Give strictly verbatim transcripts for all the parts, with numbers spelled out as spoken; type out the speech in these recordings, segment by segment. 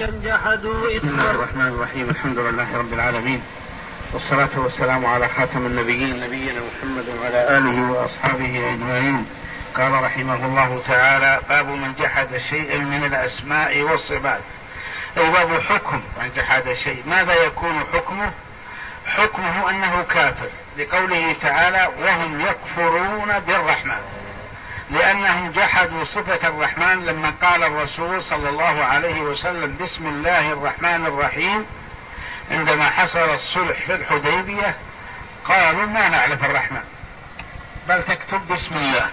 قريشا جحدوا إثم. بسم الله الرحمن الرحيم. الحمد لله رب العالمين، والصلاة والسلام على خاتم النبيين نبينا محمد وعلى آله وأصحابه أجمعين. قال رحمه الله تعالى: باب من جحد شيئا من الأسماء والصفات. أي باب حكم من جحد شيء، ماذا يكون حكمه؟ حكمه أنه كافر، لقوله تعالى: وهم يكفرون بالرحمن، لأنهم جحدوا صفة الرحمن لما قال الرسول صلى الله عليه وسلم: بسم الله الرحمن الرحيم. عندما حصل الصلح في الحديبية قالوا: ما نعرف الرحمن، بل تكتب بسم الله.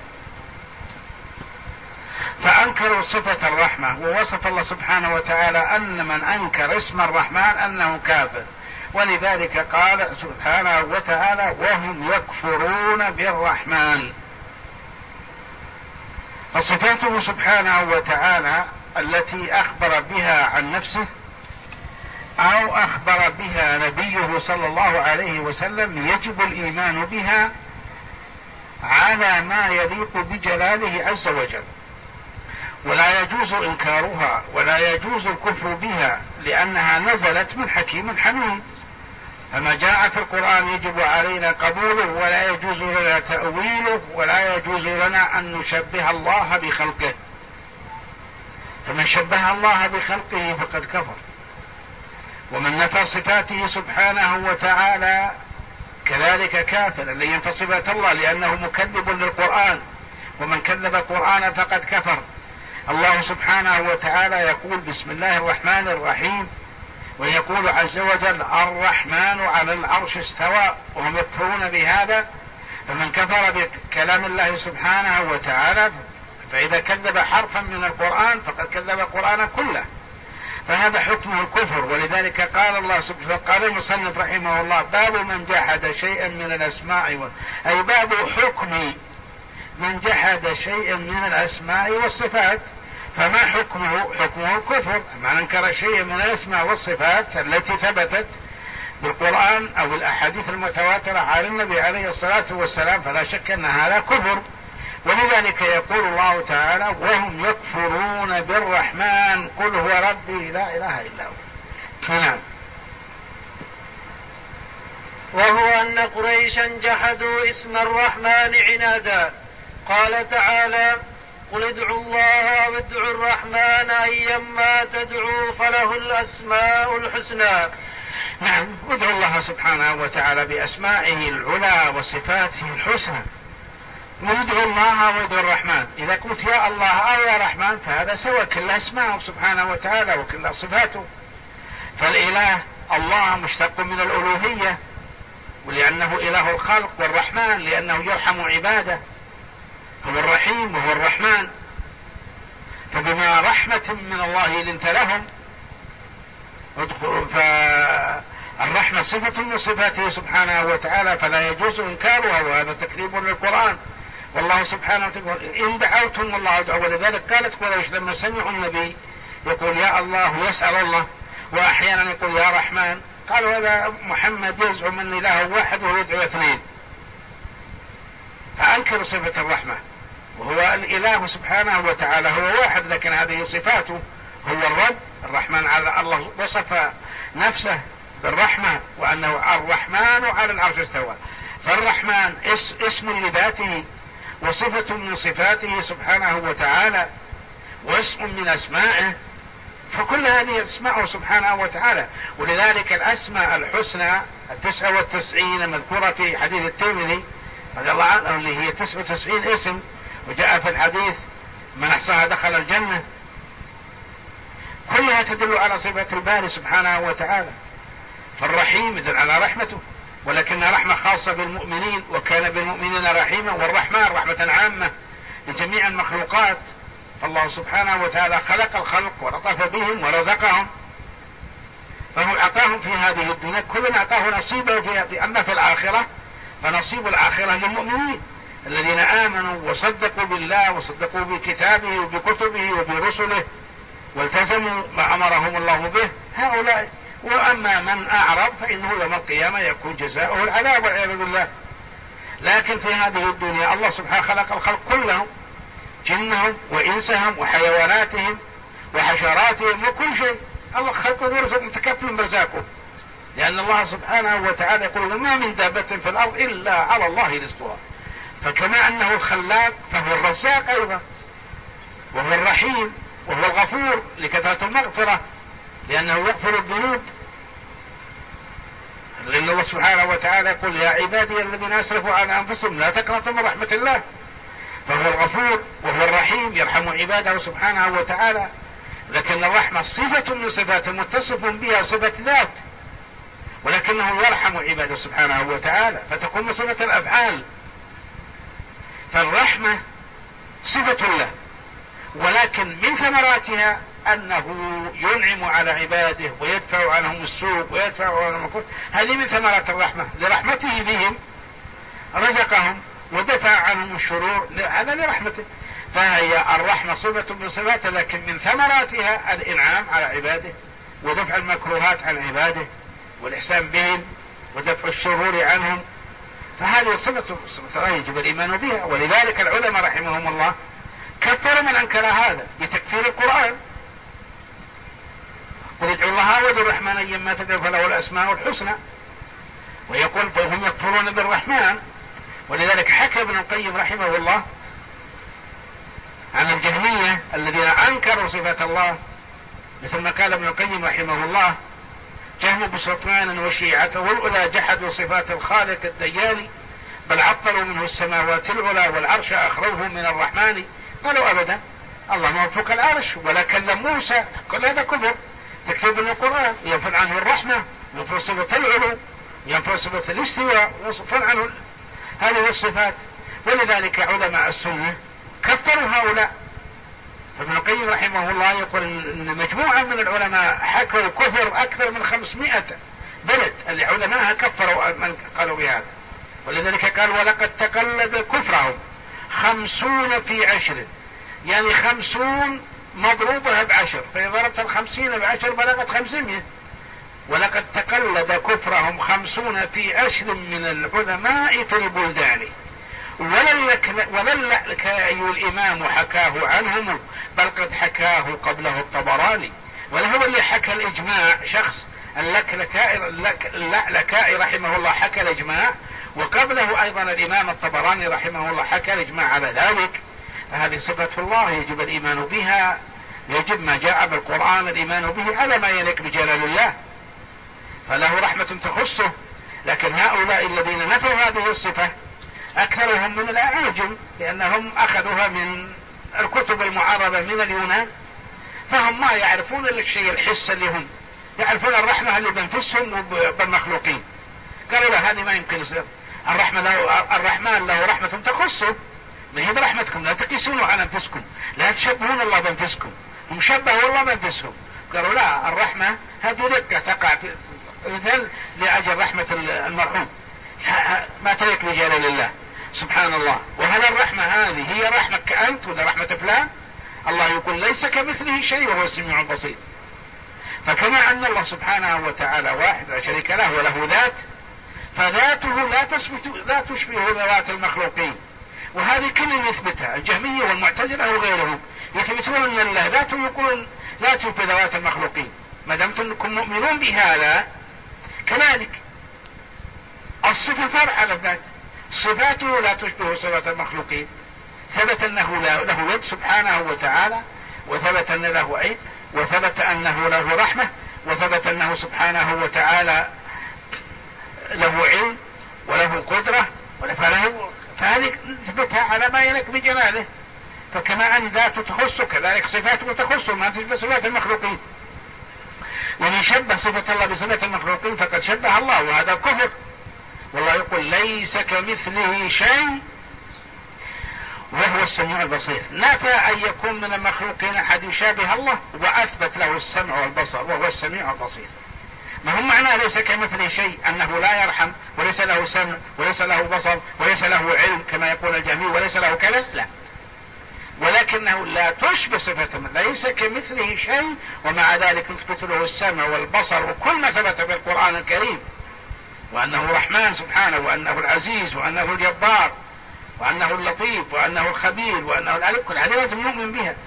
فأنكروا صفة الرحمة، ووصف الله سبحانه وتعالى أن من أنكر اسم الرحمن أنه كافر، ولذلك قال سبحانه وتعالى: وهم يكفرون بالرحمن. فصفاته سبحانه وتعالى التي أخبر بها عن نفسه أو أخبر بها نبيه صلى الله عليه وسلم يجب الإيمان بها على ما يليق بجلاله عز وجل، ولا يجوز إنكارها ولا يجوز الكفر بها، لأنها نزلت من حكيم حميد. فما جاء في القرآن يجب علينا قبوله، ولا يجوز لنا تأويله، ولا يجوز لنا أن نشبه الله بخلقه. فمن شبه الله بخلقه فقد كفر. ومن نفى صفاته سبحانه وتعالى كذلك كافر، الذي ينفى صفات الله لأنه مكذب للقرآن، ومن كذب القرآن فقد كفر. الله سبحانه وتعالى يقول: بسم الله الرحمن الرحيم، ويقول عز وجل: الرحمن على العرش استوى، وهم يكفرون بهذا. فمن كفر بكلام الله سبحانه وتعالى فإذا كذب حرفا من القرآن فقد كذب القرآن كله، فهذا حكمه الكفر. ولذلك قال الله سبحانه، قال المصنف رحمه الله: باب من جحد شيئا من الأسماء، أي باب حكم من جحد شيئا من الأسماء والصفات. فما حكمه؟ حكمه الكفر. من انكر شيئا من الاسماء والصفات التي ثبتت بالقرآن او الاحاديث المتواترة عن النبي عليه الصلاة والسلام فلا شك ان هذا كفر. ولذلك يقول الله تعالى: وهم يكفرون بالرحمن قل هو ربي لا اله الا هو. نعم. وهو أن قريشا جحدوا اسم الرحمن عنادا. قال تعالى: قل ادعوا الله أو ادعوا الرحمن أيما تدعوا فله الأسماء الحسنى. نعم، ادعوا الله سبحانه وتعالى بأسمائه العلى وصفاته الحسنى. وادعوا الله وادعوا الرحمن، إذا قلت يا الله أو يا رحمن فهذا سوى، كل أسماءه سبحانه وتعالى وكل صفاته. فالإله الله مشتق من الألوهية، ولأنه إله الخلق، والرحمن لأنه يرحم عباده، هو الرحيم وهو الرحمن. فبما رحمة من الله لنت لهم. فالرحمة صفة من صفاته سبحانه وتعالى، فلا يجوز إنكارها، وهذا تكذيب للقرآن. والله سبحانه وتعالى: إن دعوتم الله دعوا. ولذلك قالت قريش لما سمعوا النبي يقول يا الله ويسأل الله، وأحيانا يقول يا رحمن، قالوا هذا محمد يزعم أن إله واحد وهو يدعو اثنين. فأنكروا صفة الرحمة، وهو الإله سبحانه وتعالى هو واحد، لكن هذه صفاته، هو الرب الرحمن. على الله وصف نفسه بالرحمة، وأنه الرحمن على العرش استوى. فالرحمن اسم لذاته، وصفة من صفاته سبحانه وتعالى، واسم من أسمائه. فكل هذه اسماءه سبحانه وتعالى. ولذلك الأسماء الحسنى التسعة والتسعين المذكورة في حديث الترمذي رضي الله عنه، اللي هي تسعة وتسعين اسم، وجاء في الحديث من أحصاها دخل الجنة، كلها تدل على صفة الباري سبحانه وتعالى. فالرحيم يدل على رحمته، ولكن رحمة خاصة بالمؤمنين، وكان بالمؤمنين رحيما. والرحمن رحمة عامة لجميع المخلوقات. فالله سبحانه وتعالى خلق الخلق ولطف بهم ورزقهم، فهو أعطاهم في هذه الدنيا، كل أعطاه نصيبه فيها. بأما في الآخرة فنصيب الآخرة للمؤمنين الذين آمنوا وصدقوا بالله وصدقوا بكتابه وبكتبه وبرسله والتزموا ما أمرهم الله به، هؤلاء. وأما من أعرض فإنه يوم القيامة يكون جزاؤه العذاب والعياذ بالله. لكن في هذه الدنيا الله سبحانه خلق الخلق كلهم، جنهم وإنسهم وحيواناتهم وحشراتهم وكل شيء، الله خلقه ورزق متكفل برزاقه، لأن الله سبحانه وتعالى يقول وما من دابة في الأرض إلا على الله رزقها. فكما أنه الخلاق فهو الرزاق أيضا، وهو الرحيم، وهو الغفور لكثرة المغفرة، لأنه يغفر الذنوب. لأن الله سبحانه وتعالى يقول يا عبادي الذين أسرفوا على أنفسهم لا تقنطوا من رحمة الله. فهو الغفور وهو الرحيم يرحم عباده سبحانه وتعالى. لكن الرحمة صفة من صفات متصف بها صفة ذات، ولكنه يرحم عباده سبحانه وتعالى، فتكون من صفة الأفعال. فالرحمة صفة له، ولكن من ثمراتها أنه ينعم على عباده ويدفع عنهم السوء ويدفع عنهم الكفر. هذه من ثمرات الرحمة، لرحمته بهم رزقهم ودفع عنهم الشرور، هذا لرحمته. فهي الرحمة صفة من صفاته، لكن من ثمراتها الإنعام على عباده ودفع المكروهات عن عباده والإحسان بهم ودفع الشرور عنهم. فهذه صفة صفة يجب الإيمان بها. ولذلك العلماء رحمهم الله كثر من أنكر هذا بتكفير القرآن. قل ادعوا الله وادعوا الرحمن أيما تدعوا فله الأسماء الحسنى، ويقول فهم يكفرون بالرحمن. ولذلك حكى ابن القيم رحمه الله عن الجهمية الذين أنكروا صفات الله، مثل ما قال ابن القيم رحمه الله جهم بسلطان وشيعته الأولى جحدوا صفات الخالق الديان، بل عطلوا منه السماوات العلى والعرش أخروه من الرحمن. قالوا أبدا، الله موفق العرش ولا كلم موسى، كل هذا كفر تكذيب القرآن. ينفل عنه الرحمة، ينفل صفة العلو، ينفل صفة الاستواء، ينفل عنه هذه الصفات. ولذلك علماء السنة كفروا هؤلاء. فابن القيم رحمه الله يقول ان مجموعة من العلماء حكوا كفر اكثر من خمسمائة بلد، العلماء كفروا من قالوا بهذا. ولذلك قال ولقد تقلد كفرهم خمسون في عشر، يعني خمسون مضروبها بعشر، فإذا ضربت الخمسين بعشر بلغت خمسمائة. ولقد تقلد كفرهم خمسون في عشر من العلماء في البلدان، وللكائي الإمام حكاه عنهم، بل قد حكاه قبله الطبراني. وله اللي حكى الإجماع شخص، اللكائي رحمه الله حكى الإجماع، وقبله أيضا الإمام الطبراني رحمه الله حكى الإجماع على ذلك. فهذه صفة الله يجب الإيمان بها، يجب ما جاء بالقرآن الإيمان به على ما يليق بجلال الله، فله رحمة تخصه. لكن هؤلاء الذين نفوا هذه الصفة أكثرهم من الأعاجم، لأنهم أخذوها من الكتب المعارضة من اليونان، فهم ما يعرفون إلا الشيء الحس اللي هم يعرفون الرحمة اللي بنفسهم بالمخلوقين. قالوا لا، هذه ما يمكن يصير. الرحمة له الرحمن له رحمة تخصه، من هي رحمتكم لا تقيسونوا على أنفسكم، لا تشبهون الله بأنفسكم، هم شبهوا الله بأنفسهم. قالوا لا، الرحمة هذه رقة تقع في مثل لأجل رحمة المرحوم، ما تليق بجلال الله سبحان الله. وهل الرحمة هذه هي رحمتك أنت ولا رحمة فلان؟ الله يقول ليس كمثله شيء وهو السميع البصير. فكما أن الله سبحانه وتعالى واحد لا شريك له وله ذات، فذاته لا تشبه لا تشبه ذوات المخلوقين. وهذه كلهم يثبتها الجهمية والمعتزلة وغيرهم، يثبتون أن الله ذاته يقولون لا تشبه ذوات المخلوقين. ما دمتم أنكم مؤمنون بهذا كذلك الصفة فرع على الذات، صفاته لا تشبه صفات المخلوقين. ثبت أنه له يد سبحانه وتعالى، وثبت أن له عين، وثبت أنه له رحمة، وثبت أنه سبحانه وتعالى له علم وله قدرة فله، فهذه نثبتها على ما يليق بجلاله. فكما أن ذاته تخصه كذلك صفاته تخصه، ما تشبه صفات المخلوقين. ومن شبه صفة الله بصفة المخلوقين فقد شبه الله، وهذا كفر. والله يقول ليس كمثله شيء وهو السميع البصير. نفى أن يكون من المخلوقين أحد يشابه الله، وأثبت له السمع والبصر وهو السميع البصير. ما هم معنى ليس كمثله شيء أنه لا يرحم وليس له سمع وليس له بصر وليس له علم كما يقول الجهمي وليس له كلام، لا، ولكنه لا تشبه صفته، ليس كمثله شيء، ومع ذلك نثبت له السمع والبصر وكل ما ثبت في القرآن الكريم، وأنه رحمن سبحانه، وأنه العزيز، وأنه الجبار، وأنه اللطيف، وأنه الخبير، وأنه العليم. كل هذه لازم نؤمن بها.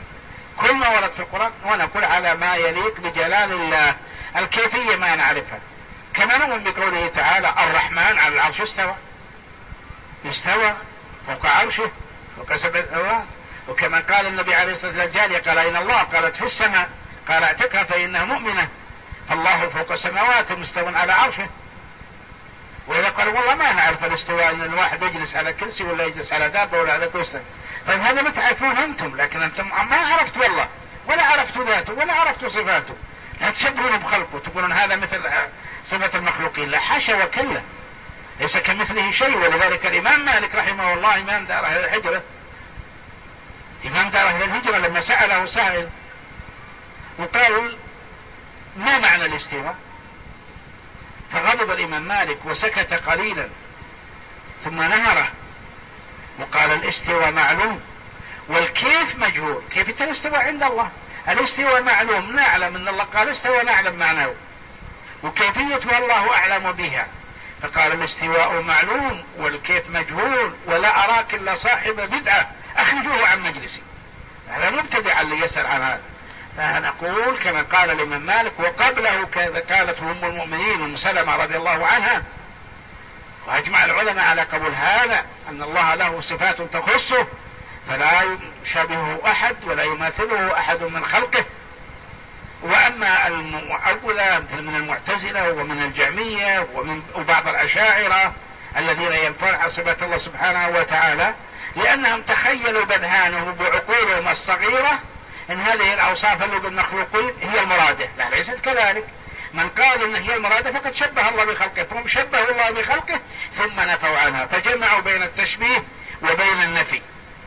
كل ما ورد في القرآن ونقول على ما يليق بجلال الله. الكيفية ما نعرفها، كما نؤمن بقوله تعالى الرحمن على العرش استوى، استوى فوق عرشه فوق سبع سماوات. وكما قال النبي عليه الصلاة والسلام الجارية قال إن الله قالت في السماء قال اعتقها فإنها مؤمنة، فالله فوق السماوات مستوى على عرشه. وإذا قالوا والله ما نعرف الاستواء أن الواحد يجلس على كرسي ولا يجلس على دابة ولا على كرسي، طيب هذا ما تعرفون أنتم، لكن أنتم ما عرفت والله ولا عرفت ذاته ولا عرفت صفاته، لا تشبهون بخلقه تقولون هذا مثل صفة المخلوقين، لا حاشا وكلا، ليس كمثله شيء. ولذلك الإمام مالك رحمه الله إمام دار أهل الهجرة إمام دار أهل الهجرة لما سأله سائل وقال ما معنى الاستواء، فغضب الإمام مالك وسكت قليلا ثم نهره وقال الاستواء معلوم والكيف مجهول. كيف الاستواء عند الله؟ الاستواء معلوم نعلم ان الله قال استوى نعلم معناه، وكيفيته الله اعلم بها، فقال الاستواء معلوم والكيف مجهول ولا اراك الا صاحب بدعة اخرجوه عن مجلسي. هذا مبتدع اللي يسأل عن هذا. فنقول كما قال الإمام مالك وقبله قالت أم المؤمنين أم سلمة رضي الله عنها، وأجمع العلماء على قبول هذا أن الله له صفات تخصه فلا يشابهه أحد ولا يماثله أحد من خلقه. وأما المعولة مثل من المعتزلة ومن الجهمية ومن وبعض الأشاعرة الذين ينفون صفات الله سبحانه وتعالى لأنهم تخيلوا بذهانهم بعقولهم الصغيرة ان هذه الاوصاف اللي بالمخلوقين هي المرادة، لا ليست كذلك. من قال ان هي المرادة فقد شبه الله بخلقه، فهم شبهوا الله بخلقه ثم نفوا عنها، فجمعوا بين التشبيه وبين النفي،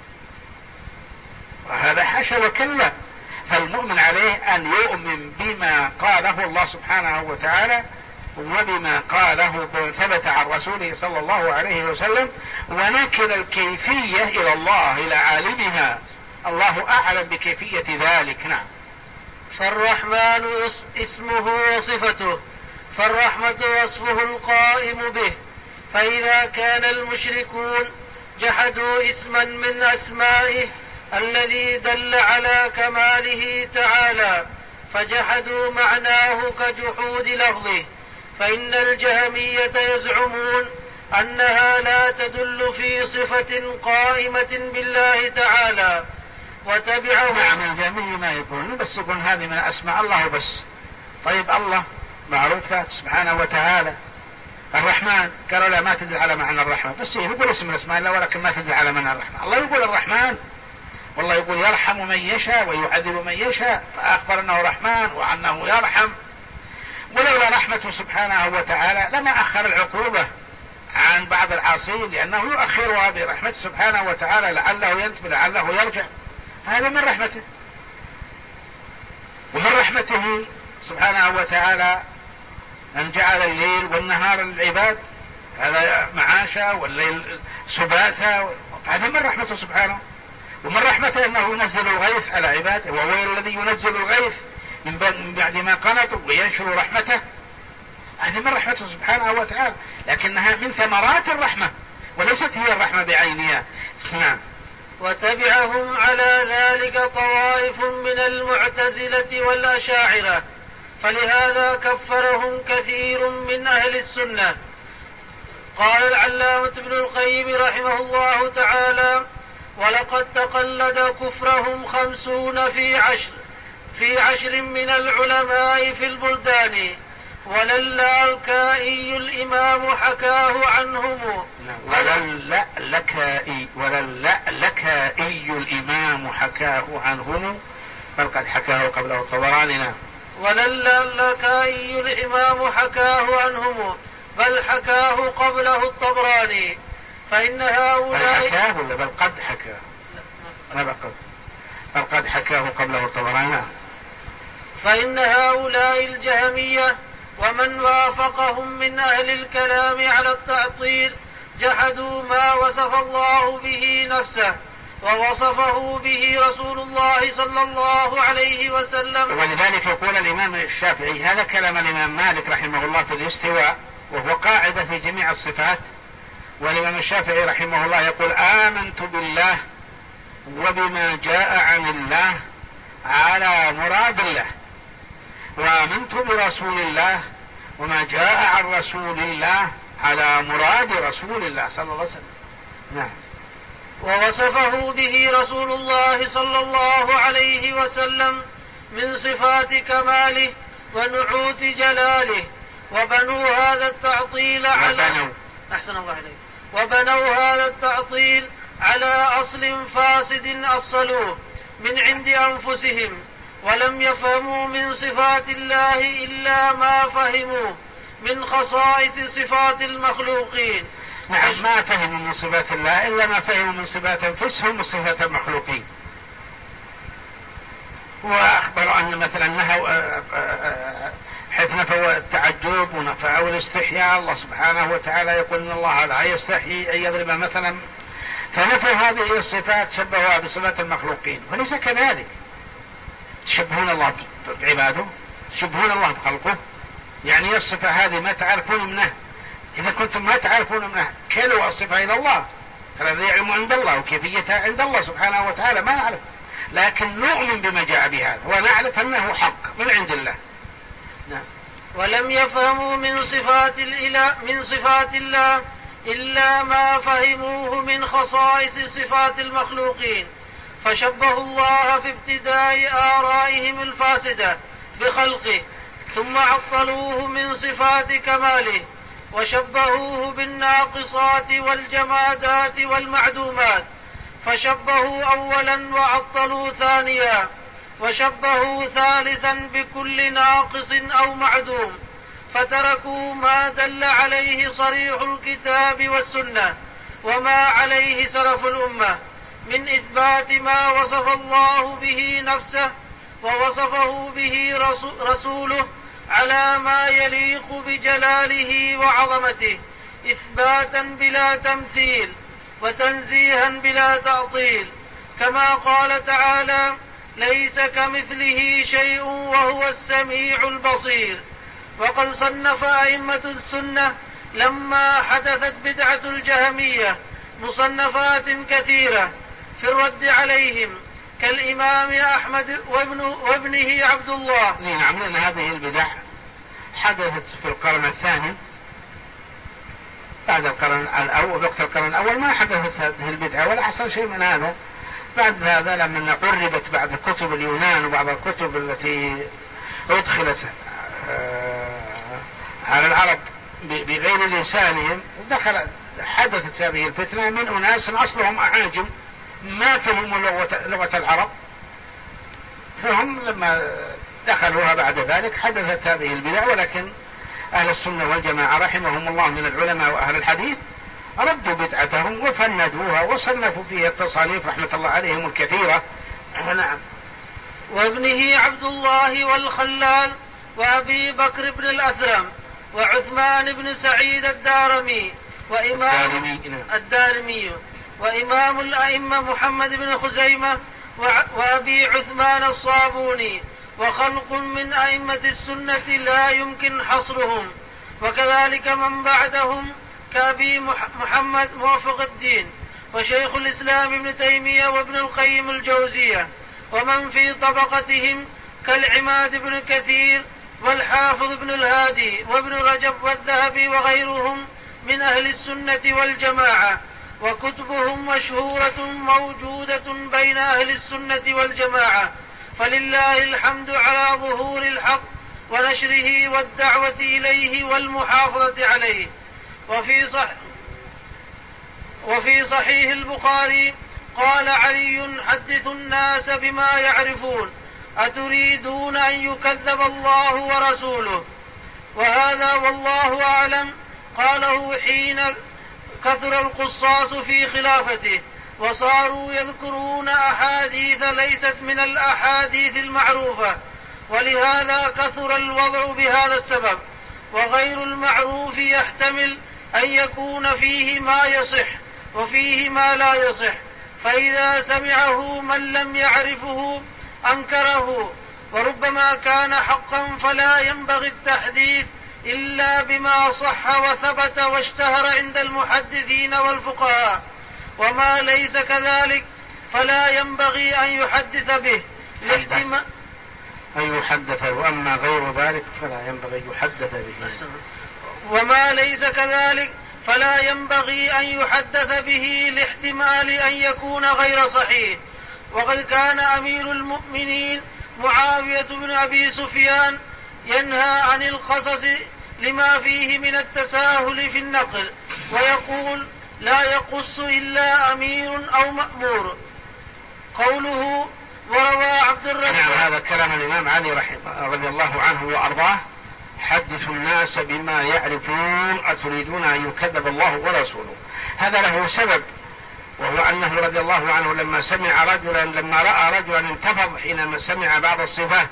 وهذا حاشا وكلا. فالمؤمن عليه ان يؤمن بما قاله الله سبحانه وتعالى وبما قاله ثبت عن رسوله صلى الله عليه وسلم، ونكل الكيفية الى الله الى عالمها، الله أعلم بكيفية ذلك. نعم. فالرحمن اسمه وصفته، فالرحمة وصفه القائم به. فإذا كان المشركون جحدوا اسما من أسمائه الذي دل على كماله تعالى فجحدوا معناه كجحود لفظه، فإن الجهمية يزعمون أنها لا تدل في صفة قائمة بالله تعالى وتبعه. نعم الجهمية ما يقولون بس يقول هذه من أسماء الله بس. طيب الله معروف ذات سبحانه وتعالى. الرحمن قالوا لا ما تدل على معنى الرحمن، بس يقول اسم من اسماء الله ولكن ما تدل على معنى الرحمن. الله يقول الرحمن والله يقول يرحم من يشاء ويعذب من يشاء، فأخبر أنه رحمن وأنه يرحم. ولولا رحمته سبحانه وتعالى لما أخر العقوبة عن بعض العاصين، لأنه يؤخرها برحمته سبحانه وتعالى لعله ينتبه لعله يرجع، هذا من رحمته. ومن رحمته سبحانه وتعالى أن جعل الليل والنهار للعباد، هذا معاشا والليل سباتا، هذا من رحمته سبحانه. ومن رحمته أنه ينزل الغيث على عباده، وهو الذي ينزل الغيث من بعد ما قنطوا وينشر رحمته، هذه من رحمته سبحانه وتعالى، لكنها من ثمرات الرحمة وليست هي الرحمة بعينها. نعم. وتبعهم على ذلك طوائف من المعتزلة والأشاعرة، فلهذا كفرهم كثير من أهل السنة. قال العلامة ابن القيم رحمه الله تعالى: ولقد تقلد كفرهم خمسون في عشر في عشر من العلماء في البلدان، وللالكائي الإمام حكاه عنهم. وللالكائي وللالكائي الإمام حكاه عنهم، بل قد حكاه قبله الطبراني. وللالكائي الإمام حكاه عنهم بل حكاه قبله الطبراني. فإن هؤلاء حكاه بل قد حكاه بل قد حكاه قبله الطبراني. فإن هؤلاء الجهمية ومن وافقهم من أهل الكلام على التعطيل جحدوا ما وصف الله به نفسه ووصفه به رسول الله صلى الله عليه وسلم. ولذلك يقول الإمام الشافعي، هذا كلام الإمام مالك رحمه الله في الاستواء، وهو قاعدة في جميع الصفات. والإمام الشافعي رحمه الله يقول: آمنت بالله وبما جاء عن الله على مراد الله، وآمنت برسول الله وما جاء عن رسول الله على مراد رسول الله صلى الله عليه وسلم. نعم. ووصفه به رسول الله صلى الله عليه وسلم من صفات كماله ونعوت جلاله، وبنوا هذا التعطيل على أحسن الله إليك وبنوا هذا التعطيل على أصل فاسد أصلوه من عند أنفسهم، ولم يفهموا من صفات الله إلا ما فهموه من خصائص صفات المخلوقين. نعم، ما فهموا من صفات الله إلا ما فهموا من صفات أنفسهم وصفات المخلوقين. وأخبر أن مثلا نهوا حيث نفوا التعجب ونفوا الاستحياء، الله سبحانه وتعالى يقول إن الله لا يستحيي أن يضرب مثلا، فنفوا هذه الصفات شبهوها بصفات المخلوقين، وليس كذلك. تشبهون الله بعباده، تشبهون الله بخلقه، يعني الصفة هذه ما تعرفون منه. إذا كنتم ما تعرفون منه كلوا الصفة إلى الله، فالذي يعلم عند الله وكيفيتها عند الله سبحانه وتعالى ما نعرف، لكن نؤمن بما جاء بهذا ونعرف أنه حق من عند الله. نعم. ولم يفهموا من صفات الإله من صفات الله إلا ما فهموه من خصائص صفات المخلوقين، فشبهوا الله في ابتداء آرائهم الفاسدة بخلقه، ثم عطلوه من صفات كماله، وشبهوه بالناقصات والجمادات والمعدومات، فشبهوا أولا وعطلوا ثانيا، وشبهوا ثالثا بكل ناقص أو معدوم، فتركوا ما دل عليه صريح الكتاب والسنة وما عليه سلف الأمة من إثبات ما وصف الله به نفسه ووصفه به رسوله على ما يليق بجلاله وعظمته، إثباتا بلا تمثيل وتنزيها بلا تعطيل، كما قال تعالى: ليس كمثله شيء وهو السميع البصير. وقد صنف أئمة السنة لما حدثت بدعة الجهمية مصنفات كثيرة في الرد عليهم، كالإمام أحمد وابن وابنه عبد الله. نعم، لأن هذه البدع حدثت في القرن الثاني بعد القرن الأول. وقت القرن الأول ما حدثت هذه البدعة ولا حصل شيء من هذا. بعد هذا لما قربت بعض كتب اليونان وبعض الكتب التي أدخلت على العرب بغير لسانهم، دخل حدثت هذه الفتنة من أناس أصلهم أعاجم ما فهموا لغة العرب، فهم لما دخلوها بعد ذلك حدثت هذه البدع. ولكن أهل السنة والجماعة رحمهم الله من العلماء وأهل الحديث ردوا بدعتهم وفندوها وصنفوا فيها التصانيف رحمة الله عليهم الكثيرة. نعم. وابنه عبد الله والخلال وأبي بكر بن الأثرم وعثمان بن سعيد الدارمي وإمام الدارمي وإمام الأئمة محمد بن خزيمة وأبي عثمان الصابوني، وخلق من أئمة السنة لا يمكن حصرهم، وكذلك من بعدهم كأبي محمد موفق الدين وشيخ الإسلام ابن تيمية وابن القيم الجوزية، ومن في طبقتهم كالعماد بن كثير والحافظ بن الهادي وابن رجب والذهبي وغيرهم من أهل السنة والجماعة، وكتبهم مشهورة موجودة بين أهل السنة والجماعة، فلله الحمد على ظهور الحق ونشره والدعوة إليه والمحافظة عليه. وفي صح وفي صحيح البخاري قال علي: حدثوا الناس بما يعرفون، أتريدون أن يكذب الله ورسوله؟ وهذا والله أعلم قاله حين كثر القصاص في خلافته وصاروا يذكرون أحاديث ليست من الأحاديث المعروفة، ولهذا كثر الوضع بهذا السبب. وغير المعروف يحتمل أن يكون فيه ما يصح وفيه ما لا يصح، فإذا سمعه من لم يعرفه أنكره، وربما كان حقا فلا ينبغي التحديث إلا بما صح وثبت واشتهر عند المحدثين والفقهاء، وما ليس كذلك فلا ينبغي أن يحدث به، لاحتمال أن يحدث، وأما غير ذلك فلا ينبغي أن يحدث به. وما ليس كذلك فلا ينبغي أن يحدث به لاحتمال أن يكون غير صحيح. وقد كان أمير المؤمنين معاوية بن أبي سفيان ينهى عن القصص لما فيه من التساهل في النقل، ويقول لا يقص إلا أمير أو مأمور. قوله وروى عبد الرزاق. نعم، هذا كلام الإمام علي رضي الله عنه وأرضاه: حدثوا الناس بما يعرفون أتريدون أن يكذب الله ورسوله. هذا له سبب، وهو أنه رضي الله عنه لما سمع رجلا لما رأى رجلا انتفض حينما سمع بعض الصفات،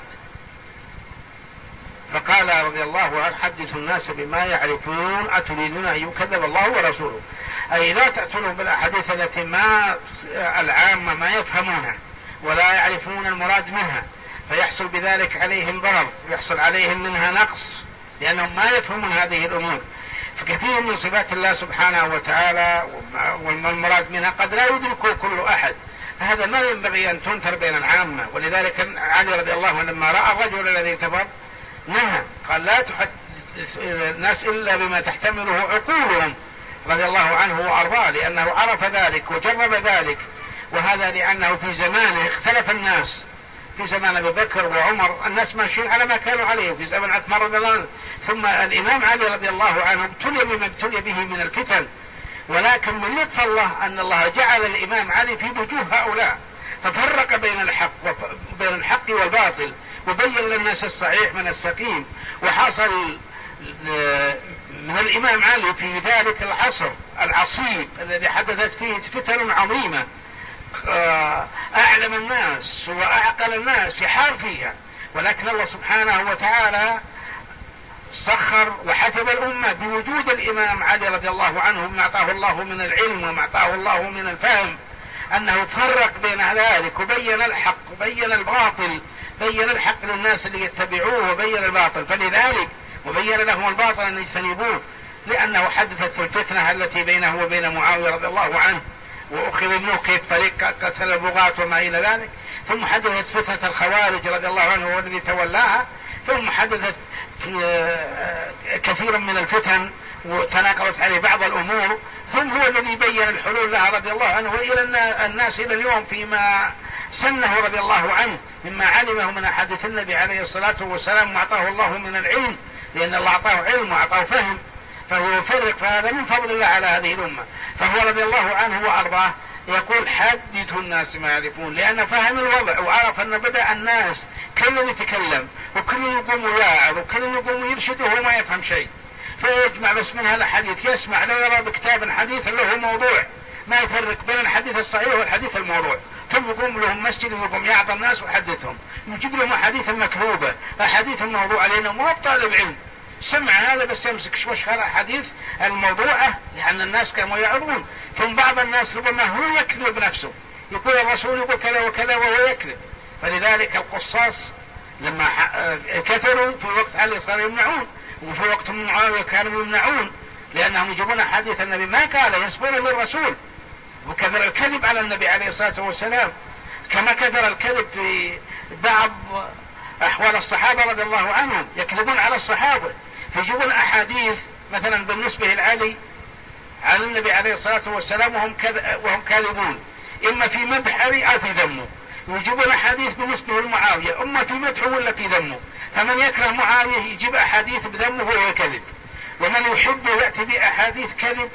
فقال رضي الله عنه: حدثوا الناس بما يعرفون أتريدون أن يكذب الله ورسوله، أي لا تأتون بالأحاديث التي ما العامة ما يفهمونها ولا يعرفون المراد منها، فيحصل بذلك عليهم ضرر ويحصل عليهم منها نقص، لأنهم ما يفهمون هذه الأمور. فكثير من صفات الله سبحانه وتعالى والمراد منها قد لا يدركه كل أحد، فهذا ما ينبغي أن تنثر بين العامة. ولذلك علي رضي الله عنه لما رأى الرجل الذي انتفض نهى، قال: لا تحدث الناس إلا بما تحتمله عقولهم، رضي الله عنه وأرضاه، لأنه عرف ذلك وجرب ذلك. وهذا لأنه في زمانه اختلف الناس، في زمان أبي بكر وعمر الناس ماشيين على ما كانوا عليه، في زمن عثمان رضي الله عنه، ثم الإمام علي رضي الله عنه ابتلي بما ابتلي به من الفتن. ولكن من لطف الله أن الله جعل الإمام علي في وجوه هؤلاء، ففرق بين الحق وبين الحق والباطل، وبين للناس الصحيح من السقيم. وحصل من الإمام علي في ذلك العصر العصيب الذي حدثت فيه فتن عظيمة، أعلم الناس وأعقل الناس يحار فيها، ولكن الله سبحانه وتعالى سخر وحفظ الأمة بوجود الإمام علي رضي الله عنه، ما أعطاه الله من العلم وما أعطاه الله من الفهم، أنه فرق بين ذلك وبين الحق وبين الباطل، بين الحق للناس اللي يتبعوه وبين الباطل، فلذلك وبين لهم الباطل أن يجتنبوه، لأنه حدثت الفتنة التي بينه وبين معاوية رضي الله عنه، وأخذ منه كيف طريق قتل البغاة وما إلى ذلك. ثم حدثت فتنة الخوارج رضي الله عنه هو الذي تولاها. ثم حدثت كثيرا من الفتن وتناقضت عليه بعض الأمور، ثم هو الذي بين الحلول لها رضي الله عنه وإلى الناس إلى اليوم فيما سنه رضي الله عنه مما علمه من أحاديث النبي عليه الصلاة والسلام، وأعطاه الله من العلم، لأن الله أعطاه علم وأعطاه فهم، فهو يفرق، فهذا من فضل الله على هذه الأمة. فهو رضي الله عنه وأرضاه يقول: حدثوا الناس ما يعرفون، لأن فهم الوضع وعرف أن بدأ الناس كل يتكلم وكل يقوم يواعظ وكل يقوم يرشد وهو ما يفهم شيء، فيجمع بس من هذا الحديث يسمع، لا يرى بكتاب حديث له موضوع، ما يفرق بين الحديث الصحيح والحديث الموضوع، ثم يقوم لهم مسجد ويقوم يعطى الناس ويحدثهم، يجيب لهم أحاديث مكذوبة، أحاديث الموضوع علينا، مو طالب علم سمع هذا بس يمسك شوش الأحاديث الموضوعة، لأن الناس كانوا يعظون. ثم بعض الناس ربما هو يكذب نفسه، يقول الرسول يقول كذا وكذا وهو يكذب. فلذلك القصاص لما كثروا في وقت علي صاروا يمنعون، وفي وقت معاوية كانوا يمنعون، لأنهم يجيبون حديث النبي ما قال، ينسبون للرسول. وكثر الكذب على النبي عليه الصلاة والسلام، كما كثر الكذب في بعض أحوال الصحابة رضي الله عنهم، يكذبون على الصحابة، فيجيبون أحاديث مثلا بالنسبة لعلي عن النبي عليه الصلاة والسلام وهم, وهم كاذبون، إما في مدح علي أو في ذمه، ويجيبون أحاديث بالنسبة لمعاوية إما في مدحه ولا في ذمه. فمن يكره معاوية يجيب أحاديث بذمه وهو كذب، ومن يحب يأتي بأحاديث كذب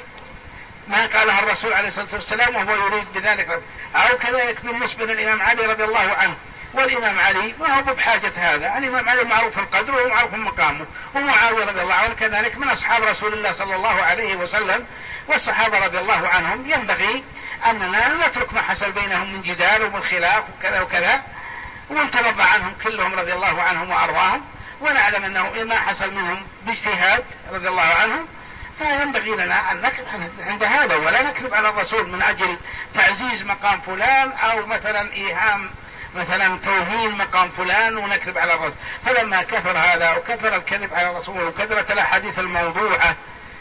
ما قالها الرسول عليه الصلاة والسلام وهو يريد بذلك. أو كذلك بالنسبة للإمام علي رضي الله عنه، والإمام علي ما هو بحاجة هذا، الإمام علي معروف القدر ومعروف مقامه، ومعاوية رضي الله عنه كذلك من أصحاب رسول الله صلى الله عليه وسلم، والصحابة رضي الله عنهم ينبغي أننا نترك ما حصل بينهم من جدال ومن خلاف وكذا وكذا، ونترضى عنهم كلهم رضي الله عنهم وأرضاهم، ونعلم أنه ما حصل منهم باجتهاد رضي الله عنهم، فينبغي لنا أن نكذب عند هذا ولا نكذب على الرسول من أجل تعزيز مقام فلان أو مثلا إيهام مثلا توهين مقام فلان ونكذب على الرسول. فلما كثر هذا وكثر الكذب على الرسول وكثرت الأحاديث الموضوعة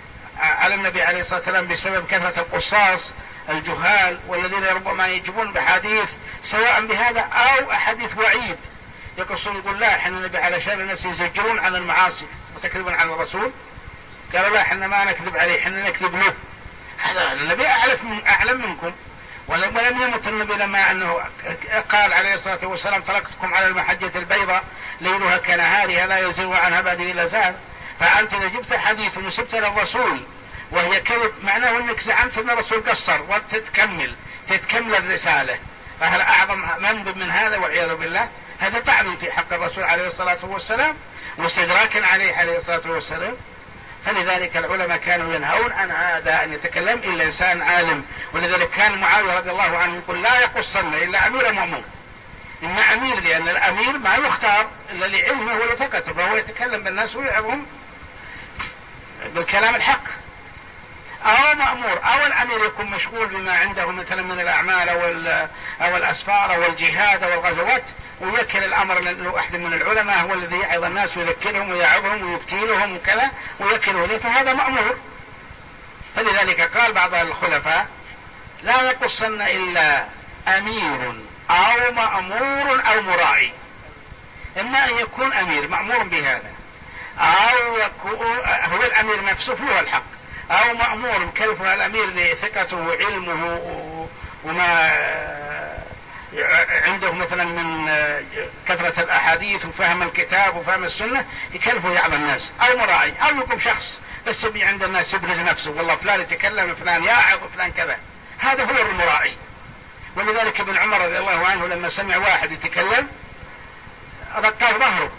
على النبي عليه الصلاة والسلام بسبب كثرة القصاص الجهال والذين ربما يجيبون بحديث سواء بهذا أو أحاديث وعيد يقصون يقول لا احنا النبي علشان الناس يزجرون عن المعاصي وتكذبون على الرسول قالوا لا احنا ما نكذب عليه احنا نكذب له. هذا النبي أعلم, أعلم منكم. ولم يمت النبي لما أنه قال عليه الصلاة والسلام تركتكم على المحجة البيضاء ليلها كنهارها لا يزيغ عنها بعد إلا زاد. فأنت إذا جبت حديث ونسبت للرسول وهي كذب معناه أنك زعمت أن الرسول قصر وتتكمل تتكمل الرسالة، فهل أعظم منبذ من هذا والعياذ بالله؟ هذا طعن في حق الرسول عليه الصلاة والسلام واستدراكا عليه عليه الصلاة والسلام. فلذلك العلماء كانوا ينهون عن هذا أن يتكلم إلا إنسان عالم. ولذلك كان معاوية رضي الله عنه يقول لا يقصن إلا أمير مأمون. إما أمير لأن الأمير ما يختار إلا لعلمه ولثقته فهو يتكلم بالناس ويعظهم بالكلام الحق. أو مأمور أو الأمير يكون مشغول بما عنده مثلا من الأعمال أو الأسفار أو الجهاد أو الغزوات ويكل الأمر لأحد من العلماء هو الذي يعظ الناس ويذكرهم ويعظهم ويبتيلهم وكذا ويكله له فهذا مأمور. فلذلك قال بعض الخلفاء لا يقصن إلا أمير أو مأمور أو مراعي. إما أن يكون أمير مأمور بهذا أو يكون هو الأمير نفسه هو الحق أو مأمور مكلفه الأمير لثقته وعلمه وما عنده مثلا من كثرة الأحاديث وفهم الكتاب وفهم السنة يكلفه يعظ الناس. أو مراعي أو يكون شخص بس يبي عند الناس يبرز نفسه والله فلان يتكلم فلان يعظ فلان كذا هذا هو المراعي. ولذلك ابن عمر رضي الله عنه لما سمع واحد يتكلم رقاه ظهره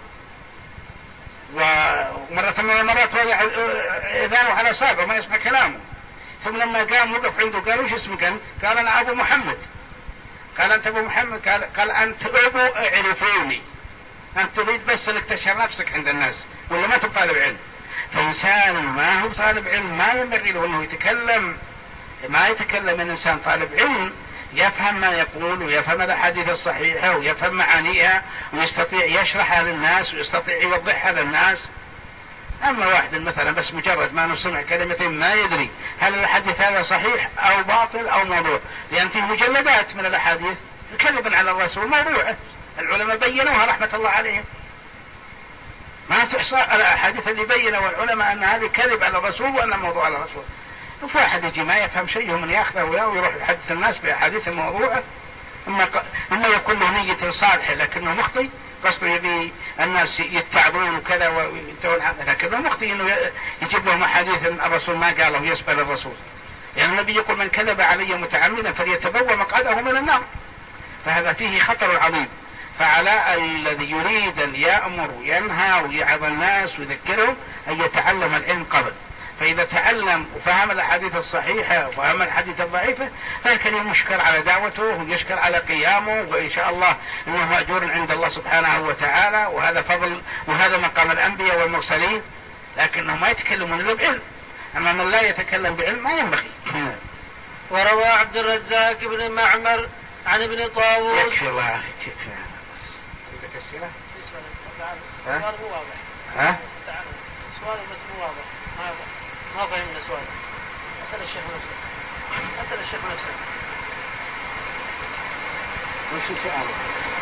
ومرة من المرات وضع إذانه على صابه ما يسمع كلامه. ثم لما قام وقف عنده قال وش اسمك أنت؟ قال أنا أبو محمد. قال أنت أبو محمد؟ قال, قال أنت أبو اعرفوني. أنت تريد بس أنك تشهر نفسك عند الناس ولا ما تطالب علم. فإنسان ما هو طالب علم ما ينبغي له أنه يتكلم ما يتكلم من إنسان طالب علم يفهم ما يقول ويفهم الأحاديث الصحيحة ويفهم معانيها ويستطيع يشرحها للناس ويستطيع يوضحها للناس. أما واحد مثلا بس مجرد ما نسمع كلمتين ما يدري هل الحديث هذا صحيح أو باطل أو موضوع لأن فيه مجلدات من الأحاديث كذبا على الرسول موضوعه العلماء بينوها رحمة الله عليهم ما تحصى الأحاديث اللي بينوا العلماء أن هذه كذب على الرسول وأن موضوع على الرسول. فواحد يجي ما يفهم شيء من يأخذه ويروح يحدث الناس بأحاديث الموضوعة إما, ق... إما يكون له نية صالحة لكنه مخطئ قصده يبي الناس يتعبون وكذا وينتهون لكنه مخطئ إنه يجيب لهم أحاديث الرسول ما قاله يسبل الرسول. يعني النبي يقول من كذب علي متعمدا فليتبوأ مقعده من النار. فهذا فيه خطر عظيم. فعلى الذي يريد أن يأمر وينهى ويعظ الناس ويذكرهم أن يتعلم العلم قبل. فإذا تعلم وفهم الأحاديث الصحيحة وفهم الحديث الضعيفة فكان يشكر على دعوته ويشكر على قيامه وإن شاء الله إنه مأجور عند الله سبحانه وتعالى وهذا فضل وهذا مقام الأنبياء والمرسلين. لكنه ما يتكلمون إلا بعلم. أما من لا يتكلم بعلم ما ينبغي. وروى عبد الرزاق بن معمر عن ابن طاووس. يكفي الله أخي كيف عندك أسئلة؟ السؤال مو واضح. ها؟ سؤال بس مو واضح. ما ما فهمنا سؤال. أسأل الشيخ نفسه. أسأل الشيخ نفسه. وش سؤالك؟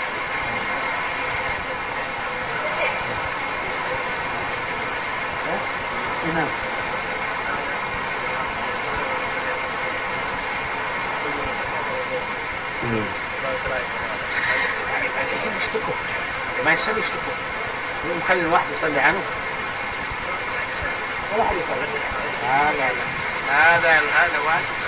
نعم. يشتكوا ما يصلي يشتكوا مخلي الواحد يصلي عنه ولا حد يصلي. لا لا لا هذا هذا واحد